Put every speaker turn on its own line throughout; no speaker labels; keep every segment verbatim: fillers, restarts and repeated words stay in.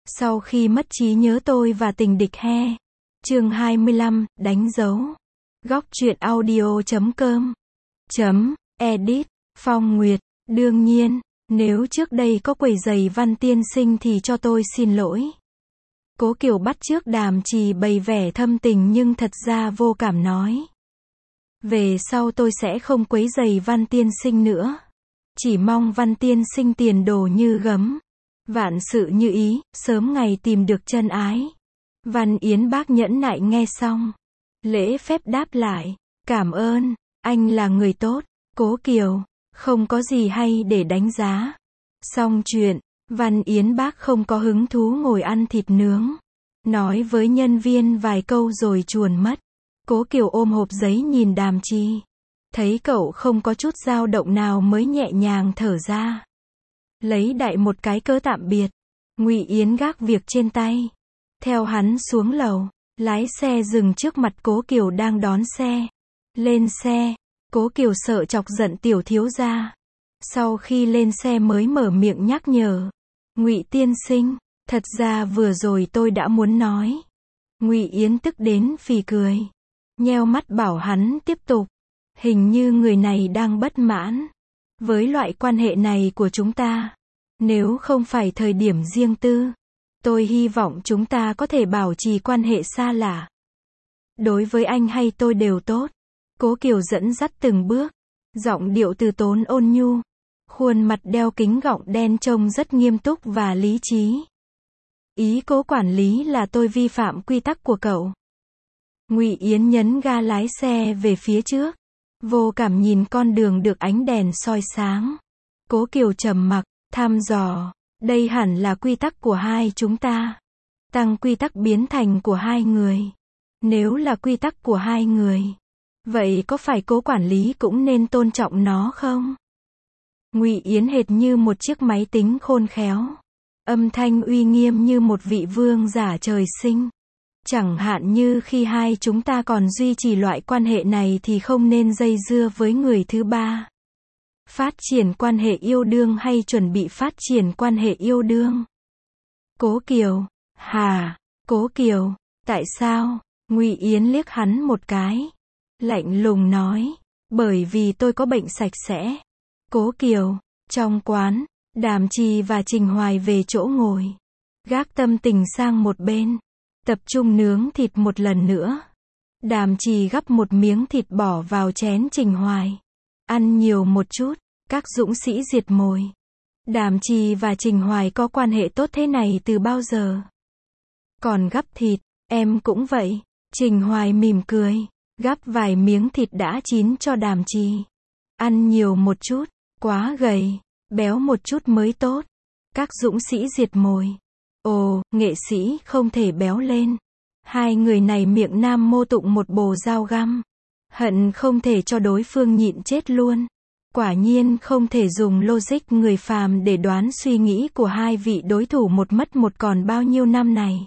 Sau khi mất trí nhớ tôi và tình địch he. Chương hai mươi lăm, đánh dấu. Góc truyện audio chấm com. Chấm, edit, Phong Nguyệt. Đương nhiên, nếu trước đây có quấy rầy Văn tiên sinh thì cho tôi xin lỗi. Cố Kiều bắt chước Đàm Trì bày vẻ thâm tình nhưng thật ra vô cảm nói. Về sau tôi sẽ không quấy rầy Văn tiên sinh nữa. Chỉ mong Văn tiên sinh tiền đồ như gấm. Vạn sự như ý, sớm ngày tìm được chân ái. Văn Yến Bác nhẫn nại nghe xong. Lễ phép đáp lại. Cảm ơn, anh là người tốt. Cố Kiều, không có gì hay để đánh giá. Xong chuyện, Văn Yến Bác không có hứng thú ngồi ăn thịt nướng. Nói với nhân viên vài câu rồi chuồn mất. Cố Kiều ôm hộp giấy nhìn Đàm Trì. Thấy cậu không có chút dao động nào mới nhẹ nhàng thở ra. Lấy đại một cái cớ tạm biệt. Ngụy Yến gác việc trên tay. Theo hắn xuống lầu. Lái xe dừng trước mặt Cố Kiều đang đón xe. Lên xe. Cố Kiều sợ chọc giận tiểu thiếu gia. Sau khi lên xe mới mở miệng nhắc nhở. Ngụy tiên sinh, thật ra vừa rồi tôi đã muốn nói. Ngụy Yến tức đến phì cười. Nheo mắt bảo hắn tiếp tục. Hình như người này đang bất mãn. Với loại quan hệ này của chúng ta. Nếu không phải thời điểm riêng tư. Tôi hy vọng chúng ta có thể bảo trì quan hệ xa lạ. Đối với anh hay tôi đều tốt. Cố Kiều dẫn dắt từng bước. Giọng điệu từ tốn ôn nhu. Khuôn mặt đeo kính gọng đen trông rất nghiêm túc và lý trí. Ý Cố quản lý là tôi vi phạm quy tắc của cậu. Ngụy Yến nhấn ga lái xe về phía trước. Vô cảm nhìn con đường được ánh đèn soi sáng. Cố Kiều trầm mặc, thăm dò. Đây hẳn là quy tắc của hai chúng ta. Tăng quy tắc biến thành của hai người. Nếu là quy tắc của hai người. Vậy có phải Cố quản lý cũng nên tôn trọng nó không? Ngụy Yến hệt như một chiếc máy tính khôn khéo. Âm thanh uy nghiêm như một vị vương giả trời sinh. Chẳng hạn như khi hai chúng ta còn duy trì loại quan hệ này thì không nên dây dưa với người thứ ba. Phát triển quan hệ yêu đương hay chuẩn bị phát triển quan hệ yêu đương? Cố Kiều, hà, Cố Kiều, tại sao? Ngụy Yến liếc hắn một cái. Lạnh lùng nói, bởi vì tôi có bệnh sạch sẽ. Cố Kiều, trong quán, Đàm Trì và Trình Hoài về chỗ ngồi. Gác tâm tình sang một bên. Tập trung nướng thịt một lần nữa. Đàm Trì gắp một miếng thịt bỏ vào chén Trình Hoài. Ăn nhiều một chút, các dũng sĩ diệt mồi. Đàm Trì và Trình Hoài có quan hệ tốt thế này từ bao giờ? Còn gắp thịt, em cũng vậy. Trình Hoài mỉm cười, gắp vài miếng thịt đã chín cho Đàm Trì. Ăn nhiều một chút, quá gầy, béo một chút mới tốt. Các dũng sĩ diệt mồi. Ồ, nghệ sĩ không thể béo lên. Hai người này miệng nam mô tụng một bồ dao găm. Hận không thể cho đối phương nhịn chết luôn. Quả nhiên không thể dùng logic người phàm để đoán suy nghĩ của hai vị đối thủ một mất một còn bao nhiêu năm này.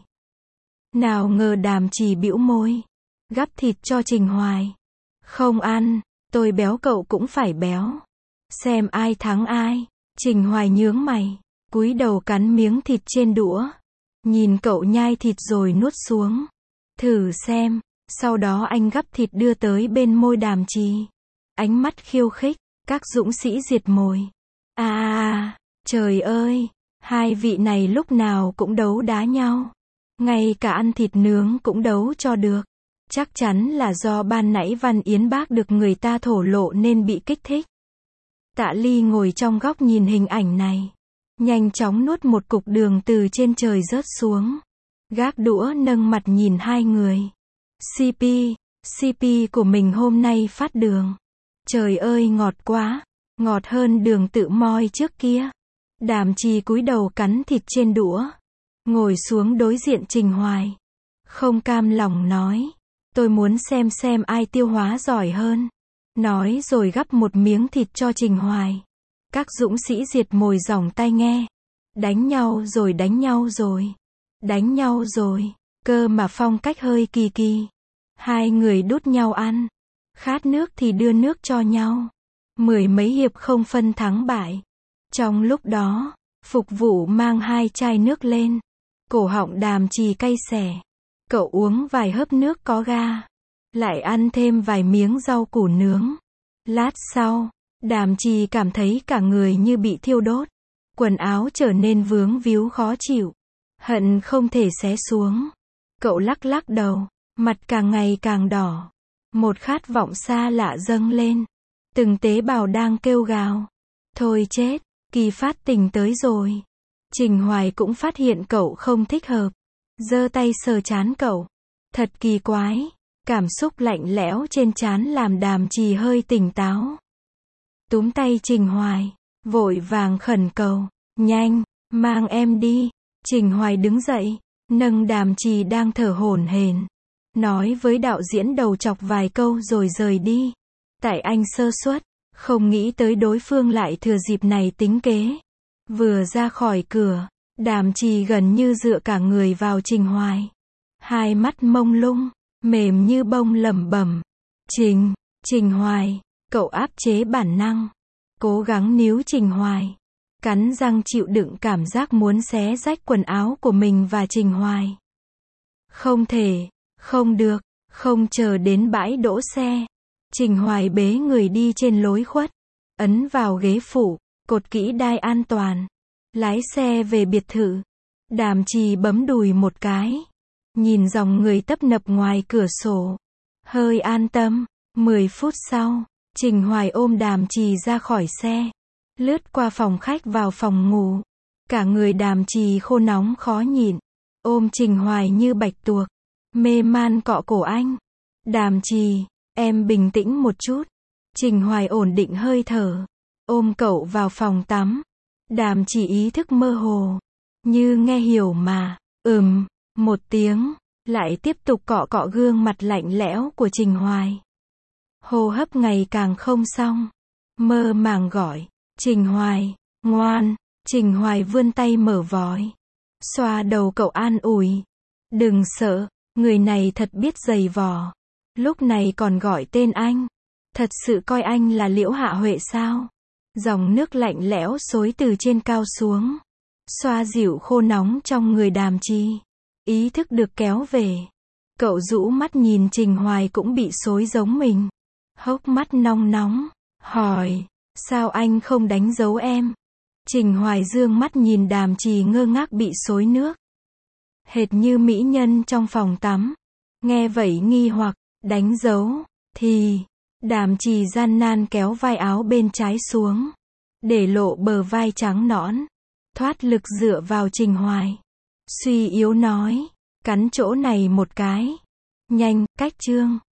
Nào ngờ Đàm Trì bĩu môi. Gắp thịt cho Trình Hoài. Không ăn, tôi béo cậu cũng phải béo. Xem ai thắng ai. Trình Hoài nhướng mày. Cúi đầu cắn miếng thịt trên đũa. Nhìn cậu nhai thịt rồi nuốt xuống. Thử xem. Sau đó anh gắp thịt đưa tới bên môi Đàm Trì. Ánh mắt khiêu khích. Các dũng sĩ diệt mồi. À, à, trời ơi. Hai vị này lúc nào cũng đấu đá nhau. Ngay cả ăn thịt nướng cũng đấu cho được. Chắc chắn là do ban nãy Văn Yến Bác được người ta thổ lộ nên bị kích thích. Tạ Ly ngồi trong góc nhìn hình ảnh này. Nhanh chóng nuốt một cục đường từ trên trời rớt xuống. Gác đũa nâng mặt nhìn hai người. xê pê, xê pê của mình hôm nay phát đường. Trời ơi ngọt quá. Ngọt hơn đường tự moi trước kia. Đàm Trì cúi đầu cắn thịt trên đũa. Ngồi xuống đối diện Trình Hoài. Không cam lòng nói. Tôi muốn xem xem ai tiêu hóa giỏi hơn. Nói rồi gắp một miếng thịt cho Trình Hoài. Các dũng sĩ diệt mồi giỏng tai nghe. Đánh nhau rồi đánh nhau rồi. Đánh nhau rồi. Cơ mà phong cách hơi kỳ kỳ. Hai người đút nhau ăn. Khát nước thì đưa nước cho nhau. Mười mấy hiệp không phân thắng bại. Trong lúc đó, phục vụ mang hai chai nước lên. Cổ họng Đàm Trì cay xè. Cậu uống vài hớp nước có ga. Lại ăn thêm vài miếng rau củ nướng. Lát sau, Đàm Trì cảm thấy cả người như bị thiêu đốt. Quần áo trở nên vướng víu khó chịu. Hận không thể xé xuống. Cậu lắc lắc đầu, mặt càng ngày càng đỏ. Một khát vọng xa lạ dâng lên. Từng tế bào đang kêu gào. Thôi chết, Kỳ Phát tình tới rồi. Trình Hoài cũng phát hiện cậu không thích hợp. Giơ tay sờ trán cậu. Thật kỳ quái. Cảm xúc lạnh lẽo trên trán làm Đàm Trì hơi tỉnh táo. Túm tay Trình Hoài, vội vàng khẩn cầu. Nhanh, mang em đi. Trình Hoài đứng dậy, nâng Đàm Trì đang thở hổn hển. Nói với đạo diễn đầu chọc vài câu rồi rời đi. Tại anh sơ suất, không nghĩ tới đối phương lại thừa dịp này tính kế. Vừa ra khỏi cửa, Đàm Trì gần như dựa cả người vào Trình Hoài. Hai mắt mông lung, mềm như bông lẩm bẩm. Trình, Trình Hoài, cậu áp chế bản năng. Cố gắng níu Trình Hoài. Cắn răng chịu đựng cảm giác muốn xé rách quần áo của mình và Trình Hoài. Không thể, không được, không chờ đến bãi đỗ xe. Trình Hoài bế người đi trên lối khuất. Ấn vào ghế phụ, cột kỹ đai an toàn. Lái xe về biệt thự. Đàm Trì bấm đùi một cái. Nhìn dòng người tấp nập ngoài cửa sổ. Hơi an tâm. Mười phút sau, Trình Hoài ôm Đàm Trì ra khỏi xe. Lướt qua phòng khách vào phòng ngủ. Cả người Đàm Trì khô nóng khó nhịn. Ôm Trình Hoài như bạch tuộc. Mê man cọ cổ anh. Đàm Trì, em bình tĩnh một chút. Trình Hoài ổn định hơi thở. Ôm cậu vào phòng tắm. Đàm Trì ý thức mơ hồ. Như nghe hiểu mà. Ừm, một tiếng. Lại tiếp tục cọ cọ gương mặt lạnh lẽo của Trình Hoài. Hô hấp ngày càng không xong. Mơ màng gọi. Trình Hoài, ngoan. Trình Hoài vươn tay mở vòi. Xoa đầu cậu an ủi. Đừng sợ, người này thật biết giày vò. Lúc này còn gọi tên anh. Thật sự coi anh là Liễu Hạ Huệ sao? Dòng nước lạnh lẽo xối từ trên cao xuống. Xoa dịu khô nóng trong người Đàm Trì. Ý thức được kéo về. Cậu rũ mắt nhìn Trình Hoài cũng bị xối giống mình. Hốc mắt nong nóng. Hỏi. Sao anh không đánh dấu em? Trình Hoài dương mắt nhìn Đàm Trì ngơ ngác bị xối nước. Hệt như mỹ nhân trong phòng tắm. Nghe vậy nghi hoặc. Đánh dấu. Thì. Đàm Trì gian nan kéo vai áo bên trái xuống. Để lộ bờ vai trắng nõn. Thoát lực dựa vào Trình Hoài. Suy yếu nói. Cắn chỗ này một cái. Nhanh, cách chương.